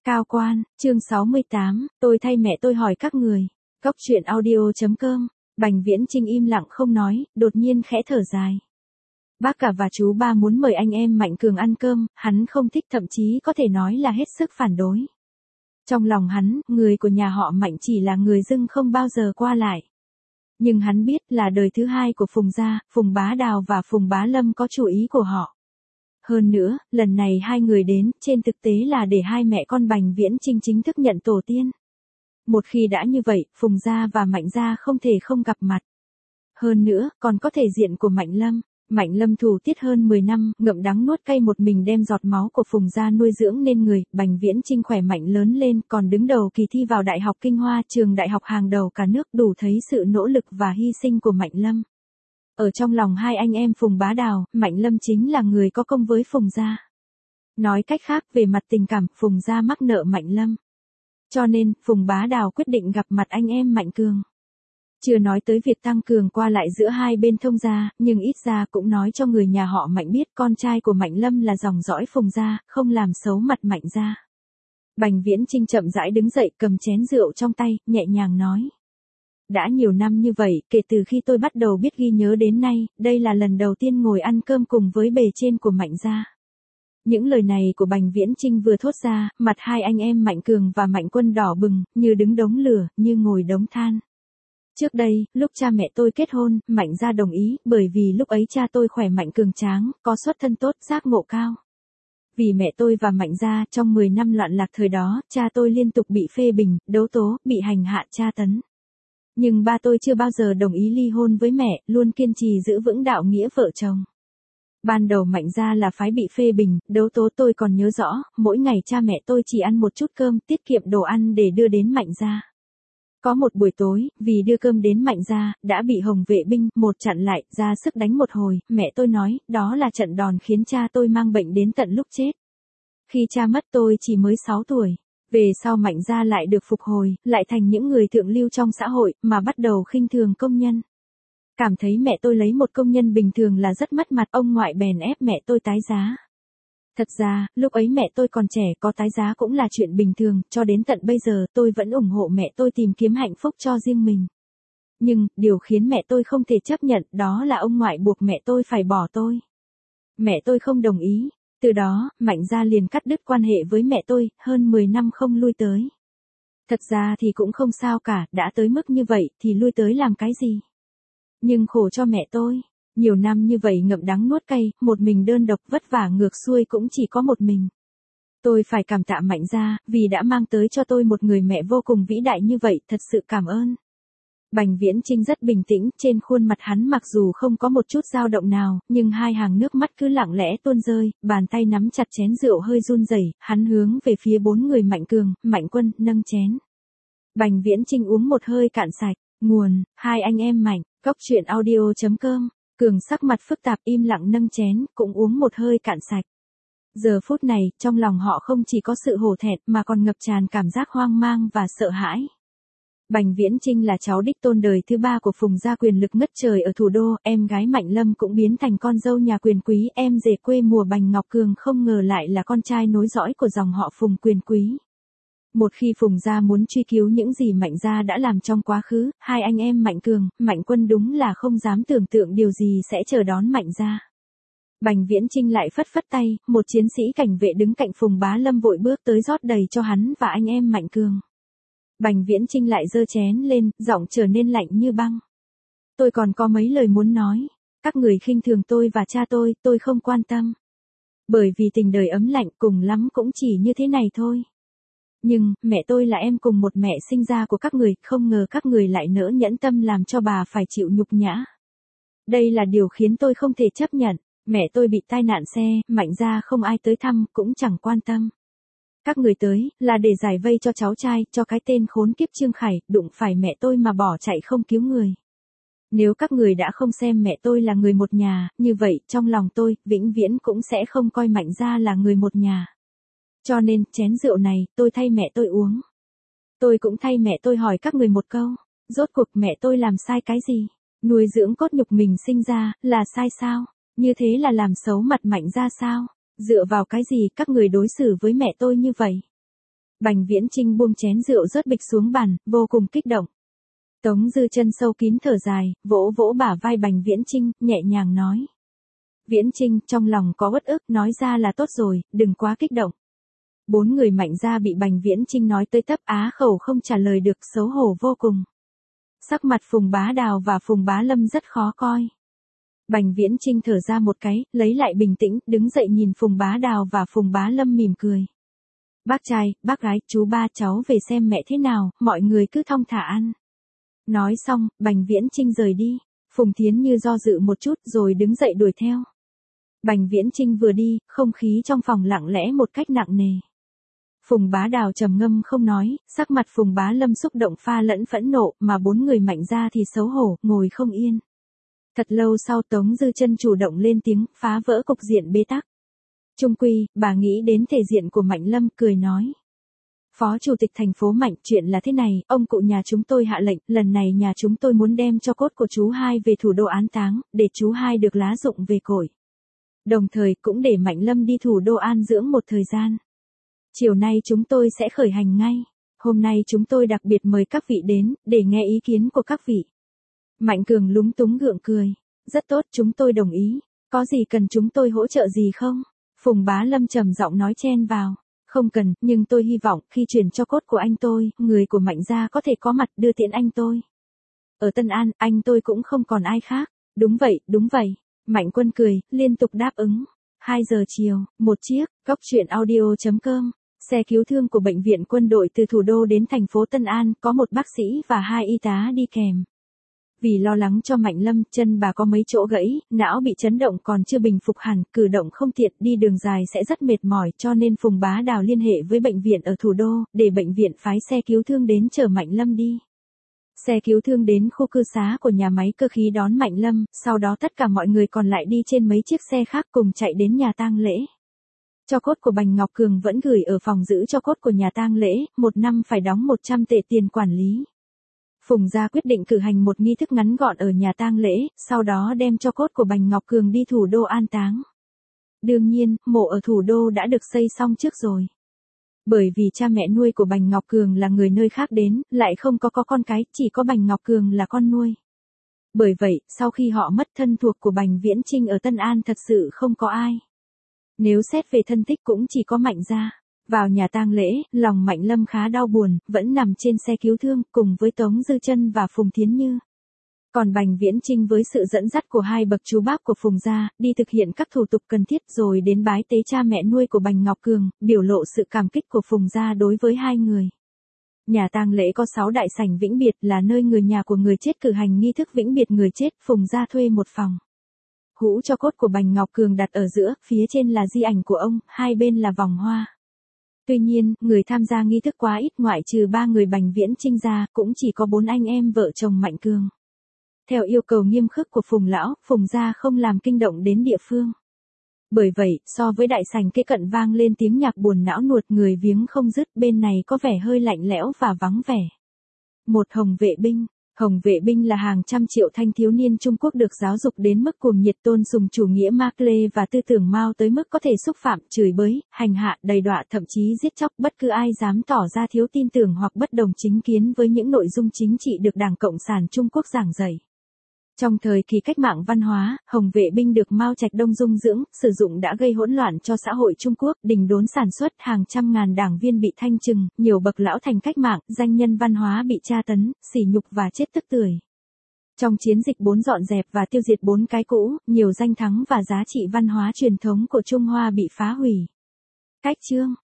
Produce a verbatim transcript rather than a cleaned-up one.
Cao quan, chương sáu mươi tám, tôi thay mẹ tôi hỏi các người. Góc truyện audio.com, Bành Viễn Chinh im lặng không nói, đột nhiên khẽ thở dài. Bác cả và chú ba muốn mời anh em Mạnh Cường ăn cơm, hắn không thích, thậm chí có thể nói là hết sức phản đối. Trong lòng hắn, người của nhà họ Mạnh chỉ là người dưng không bao giờ qua lại. Nhưng hắn biết là đời thứ hai của Phùng gia, Phùng Bá Đào và Phùng Bá Lâm có chủ ý của họ. Hơn nữa, lần này hai người đến, trên thực tế là để hai mẹ con Bành Viễn Chinh chính thức nhận tổ tiên. Một khi đã như vậy, Phùng gia và Mạnh gia không thể không gặp mặt. Hơn nữa, còn có thể diện của Mạnh Lâm. Mạnh Lâm thủ tiết hơn mười năm, ngậm đắng nuốt cay một mình đem giọt máu của Phùng gia nuôi dưỡng nên người, Bành Viễn Chinh khỏe mạnh lớn lên, còn đứng đầu kỳ thi vào Đại học Kinh Hoa, trường đại học hàng đầu cả nước, đủ thấy sự nỗ lực và hy sinh của Mạnh Lâm. Ở trong lòng hai anh em Phùng Bá Đào, Mạnh Lâm chính là người có công với Phùng gia. Nói cách khác, về mặt tình cảm, Phùng gia mắc nợ Mạnh Lâm. Cho nên, Phùng Bá Đào quyết định gặp mặt anh em Mạnh Cường. Chưa nói tới việc tăng cường qua lại giữa hai bên thông gia, nhưng ít ra cũng nói cho người nhà họ Mạnh biết con trai của Mạnh Lâm là dòng dõi Phùng gia, không làm xấu mặt Mạnh gia. Bành Viễn Chinh chậm rãi đứng dậy, cầm chén rượu trong tay, nhẹ nhàng nói. Đã nhiều năm như vậy, kể từ khi tôi bắt đầu biết ghi nhớ đến nay, đây là lần đầu tiên ngồi ăn cơm cùng với bề trên của Mạnh gia. Những lời này của Bành Viễn Chinh vừa thốt ra, mặt hai anh em Mạnh Cường và Mạnh Quân đỏ bừng, như đứng đống lửa, như ngồi đống than. Trước đây, lúc cha mẹ tôi kết hôn, Mạnh gia đồng ý, bởi vì lúc ấy cha tôi khỏe mạnh cường tráng, có xuất thân tốt, giác ngộ cao. Vì mẹ tôi và Mạnh gia, trong mười năm loạn lạc thời đó, cha tôi liên tục bị phê bình, đấu tố, bị hành hạ tra tấn. Nhưng ba tôi chưa bao giờ đồng ý ly hôn với mẹ, luôn kiên trì giữ vững đạo nghĩa vợ chồng. Ban đầu Mạnh gia là phái bị phê bình, đấu tố, tôi còn nhớ rõ, mỗi ngày cha mẹ tôi chỉ ăn một chút cơm, tiết kiệm đồ ăn để đưa đến Mạnh gia. Có một buổi tối, vì đưa cơm đến Mạnh gia, đã bị Hồng vệ binh, một chặn lại, ra sức đánh một hồi, mẹ tôi nói, đó là trận đòn khiến cha tôi mang bệnh đến tận lúc chết. Khi cha mất tôi chỉ mới sáu tuổi. Về sau Mạnh gia lại được phục hồi, lại thành những người thượng lưu trong xã hội, mà bắt đầu khinh thường công nhân. Cảm thấy mẹ tôi lấy một công nhân bình thường là rất mất mặt, ông ngoại bèn ép mẹ tôi tái giá. Thật ra, lúc ấy mẹ tôi còn trẻ, có tái giá cũng là chuyện bình thường, cho đến tận bây giờ tôi vẫn ủng hộ mẹ tôi tìm kiếm hạnh phúc cho riêng mình. Nhưng, điều khiến mẹ tôi không thể chấp nhận, đó là ông ngoại buộc mẹ tôi phải bỏ tôi. Mẹ tôi không đồng ý. Từ đó, Mạnh gia liền cắt đứt quan hệ với mẹ tôi, hơn mười năm không lui tới. Thật ra thì cũng không sao cả, đã tới mức như vậy, thì lui tới làm cái gì? Nhưng khổ cho mẹ tôi, nhiều năm như vậy ngậm đắng nuốt cay, một mình đơn độc vất vả ngược xuôi cũng chỉ có một mình. Tôi phải cảm tạ Mạnh gia, vì đã mang tới cho tôi một người mẹ vô cùng vĩ đại như vậy, thật sự cảm ơn. Bành Viễn Chinh rất bình tĩnh, trên khuôn mặt hắn mặc dù không có một chút dao động nào, nhưng hai hàng nước mắt cứ lặng lẽ tuôn rơi, bàn tay nắm chặt chén rượu hơi run rẩy, hắn hướng về phía bốn người Mạnh Cường, Mạnh Quân, nâng chén. Bành Viễn Chinh uống một hơi cạn sạch, nguồn, hai anh em Mạnh, góc truyện audio.com, Cường sắc mặt phức tạp im lặng nâng chén, cũng uống một hơi cạn sạch. Giờ phút này, trong lòng họ không chỉ có sự hổ thẹn mà còn ngập tràn cảm giác hoang mang và sợ hãi. Bành Viễn Chinh là cháu đích tôn đời thứ ba của Phùng gia quyền lực ngất trời ở thủ đô, em gái Mạnh Lâm cũng biến thành con dâu nhà quyền quý, em rể quê mùa Bành Ngọc Cường không ngờ lại là con trai nối dõi của dòng họ Phùng quyền quý. Một khi Phùng gia muốn truy cứu những gì Mạnh gia đã làm trong quá khứ, hai anh em Mạnh Cường, Mạnh Quân đúng là không dám tưởng tượng điều gì sẽ chờ đón Mạnh gia. Bành Viễn Chinh lại phất phất tay, một chiến sĩ cảnh vệ đứng cạnh Phùng Bá Lâm vội bước tới rót đầy cho hắn và anh em Mạnh Cường. Bành Viễn Chinh lại giơ chén lên, giọng trở nên lạnh như băng. Tôi còn có mấy lời muốn nói. Các người khinh thường tôi và cha tôi, tôi không quan tâm. Bởi vì tình đời ấm lạnh cùng lắm cũng chỉ như thế này thôi. Nhưng, mẹ tôi là em cùng một mẹ sinh ra của các người, không ngờ các người lại nỡ nhẫn tâm làm cho bà phải chịu nhục nhã. Đây là điều khiến tôi không thể chấp nhận. Mẹ tôi bị tai nạn xe, Mạnh gia không ai tới thăm, cũng chẳng quan tâm. Các người tới, là để giải vây cho cháu trai, cho cái tên khốn kiếp Trương Khải, đụng phải mẹ tôi mà bỏ chạy không cứu người. Nếu các người đã không xem mẹ tôi là người một nhà, như vậy, trong lòng tôi, vĩnh viễn cũng sẽ không coi Mạnh gia là người một nhà. Cho nên, chén rượu này, tôi thay mẹ tôi uống. Tôi cũng thay mẹ tôi hỏi các người một câu, rốt cuộc mẹ tôi làm sai cái gì? Nuôi dưỡng cốt nhục mình sinh ra, là sai sao? Như thế là làm xấu mặt Mạnh gia sao? Dựa vào cái gì các người đối xử với mẹ tôi như vậy? Bành Viễn Chinh buông chén rượu rớt bịch xuống bàn, vô cùng kích động. Tống Dư Chân sâu kín thở dài, vỗ vỗ bả vai Bành Viễn Chinh, nhẹ nhàng nói. Viễn Chinh, trong lòng có uất ức, nói ra là tốt rồi, đừng quá kích động. Bốn người Mạnh gia bị Bành Viễn Chinh nói tới tấp á khẩu không trả lời được, xấu hổ vô cùng. Sắc mặt Phùng Bá Đào và Phùng Bá Lâm rất khó coi. Bành Viễn Chinh thở ra một cái, lấy lại bình tĩnh, đứng dậy nhìn Phùng Bá Đào và Phùng Bá Lâm mỉm cười. Bác trai, bác gái, chú ba cháu về xem mẹ thế nào, mọi người cứ thong thả ăn. Nói xong, Bành Viễn Chinh rời đi. Phùng Thiến Như do dự một chút rồi đứng dậy đuổi theo. Bành Viễn Chinh vừa đi, không khí trong phòng lặng lẽ một cách nặng nề. Phùng Bá Đào trầm ngâm không nói, sắc mặt Phùng Bá Lâm xúc động pha lẫn phẫn nộ, mà bốn người Mạnh gia thì xấu hổ, ngồi không yên. Thật lâu sau Tống Dư Chân chủ động lên tiếng, phá vỡ cục diện bế tắc. Chung quy, bà nghĩ đến thể diện của Mạnh Lâm, cười nói. Phó Chủ tịch thành phố Mạnh, chuyện là thế này, ông cụ nhà chúng tôi hạ lệnh, lần này nhà chúng tôi muốn đem cho cốt của chú hai về thủ đô an táng, để chú hai được lá dụng về cội. Đồng thời cũng để Mạnh Lâm đi thủ đô an dưỡng một thời gian. Chiều nay chúng tôi sẽ khởi hành ngay. Hôm nay chúng tôi đặc biệt mời các vị đến, để nghe ý kiến của các vị. Mạnh Cường lúng túng gượng cười. Rất tốt, chúng tôi đồng ý. Có gì cần chúng tôi hỗ trợ gì không? Phùng Bá Lâm trầm giọng nói chen vào. Không cần, nhưng tôi hy vọng khi chuyển cho cốt của anh tôi, người của Mạnh gia có thể có mặt đưa tiễn anh tôi. Ở Tân An, anh tôi cũng không còn ai khác. Đúng vậy, đúng vậy. Mạnh Quân cười, liên tục đáp ứng. hai giờ chiều, một chiếc, góc truyện audio chấm com. Xe cứu thương của bệnh viện quân đội từ thủ đô đến thành phố Tân An, có một bác sĩ và hai y tá đi kèm. Vì lo lắng cho Mạnh Lâm, chân bà có mấy chỗ gãy, não bị chấn động còn chưa bình phục hẳn, cử động không tiện, đi đường dài sẽ rất mệt mỏi, cho nên Phùng Bá Đào liên hệ với bệnh viện ở thủ đô, để bệnh viện phái xe cứu thương đến chở Mạnh Lâm đi. Xe cứu thương đến khu cư xá của nhà máy cơ khí đón Mạnh Lâm, sau đó tất cả mọi người còn lại đi trên mấy chiếc xe khác cùng chạy đến nhà tang lễ. Cho cốt của Bành Ngọc Cường vẫn gửi ở phòng giữ cho cốt của nhà tang lễ, một năm phải đóng một trăm tệ tiền quản lý. Phùng gia quyết định cử hành một nghi thức ngắn gọn ở nhà tang lễ, sau đó đem cho cốt của Bành Ngọc Cường đi thủ đô an táng. Đương nhiên, mộ ở thủ đô đã được xây xong trước rồi. Bởi vì cha mẹ nuôi của Bành Ngọc Cường là người nơi khác đến, lại không có có con cái, chỉ có Bành Ngọc Cường là con nuôi. Bởi vậy, sau khi họ mất thân thuộc của Bành Viễn Chinh ở Tân An thật sự không có ai. Nếu xét về thân thích cũng chỉ có Mạnh gia. Vào nhà tang lễ, lòng Mạnh Lâm khá đau buồn, vẫn nằm trên xe cứu thương, cùng với Tống Dư Chân và Phùng Thiến Như. Còn Bành Viễn Chinh với sự dẫn dắt của hai bậc chú bác của Phùng gia, đi thực hiện các thủ tục cần thiết rồi đến bái tế cha mẹ nuôi của Bành Ngọc Cường, biểu lộ sự cảm kích của Phùng gia đối với hai người. Nhà tang lễ có sáu đại sảnh vĩnh biệt, là nơi người nhà của người chết cử hành nghi thức vĩnh biệt người chết, Phùng gia thuê một phòng. Hũ cho cốt của Bành Ngọc Cường đặt ở giữa, phía trên là di ảnh của ông, hai bên là vòng hoa. Tuy nhiên, người tham gia nghi thức quá ít, ngoại trừ ba người Bành Viễn Chinh ra, cũng chỉ có bốn anh em vợ chồng Mạnh Cường. Theo yêu cầu nghiêm khắc của Phùng lão, Phùng gia không làm kinh động đến địa phương. Bởi vậy, so với đại sảnh kế cận vang lên tiếng nhạc buồn não nuột, người viếng không dứt, bên này có vẻ hơi lạnh lẽo và vắng vẻ. Một hồng vệ binh. Hồng vệ binh là hàng trăm triệu thanh thiếu niên Trung Quốc được giáo dục đến mức cuồng nhiệt tôn sùng chủ nghĩa Mác Lê và tư tưởng Mao tới mức có thể xúc phạm, chửi bới, hành hạ, đầy đọa, thậm chí giết chóc bất cứ ai dám tỏ ra thiếu tin tưởng hoặc bất đồng chính kiến với những nội dung chính trị được Đảng Cộng sản Trung Quốc giảng dạy. Trong thời kỳ cách mạng văn hóa, Hồng vệ binh được Mao Trạch Đông dung dưỡng, sử dụng đã gây hỗn loạn cho xã hội Trung Quốc, đình đốn sản xuất, hàng trăm ngàn đảng viên bị thanh trừng, nhiều bậc lão thành cách mạng, danh nhân văn hóa bị tra tấn, sỉ nhục và chết tức tưởi. Trong chiến dịch bốn dọn dẹp và tiêu diệt bốn cái cũ, nhiều danh thắng và giá trị văn hóa truyền thống của Trung Hoa bị phá hủy. Cách chương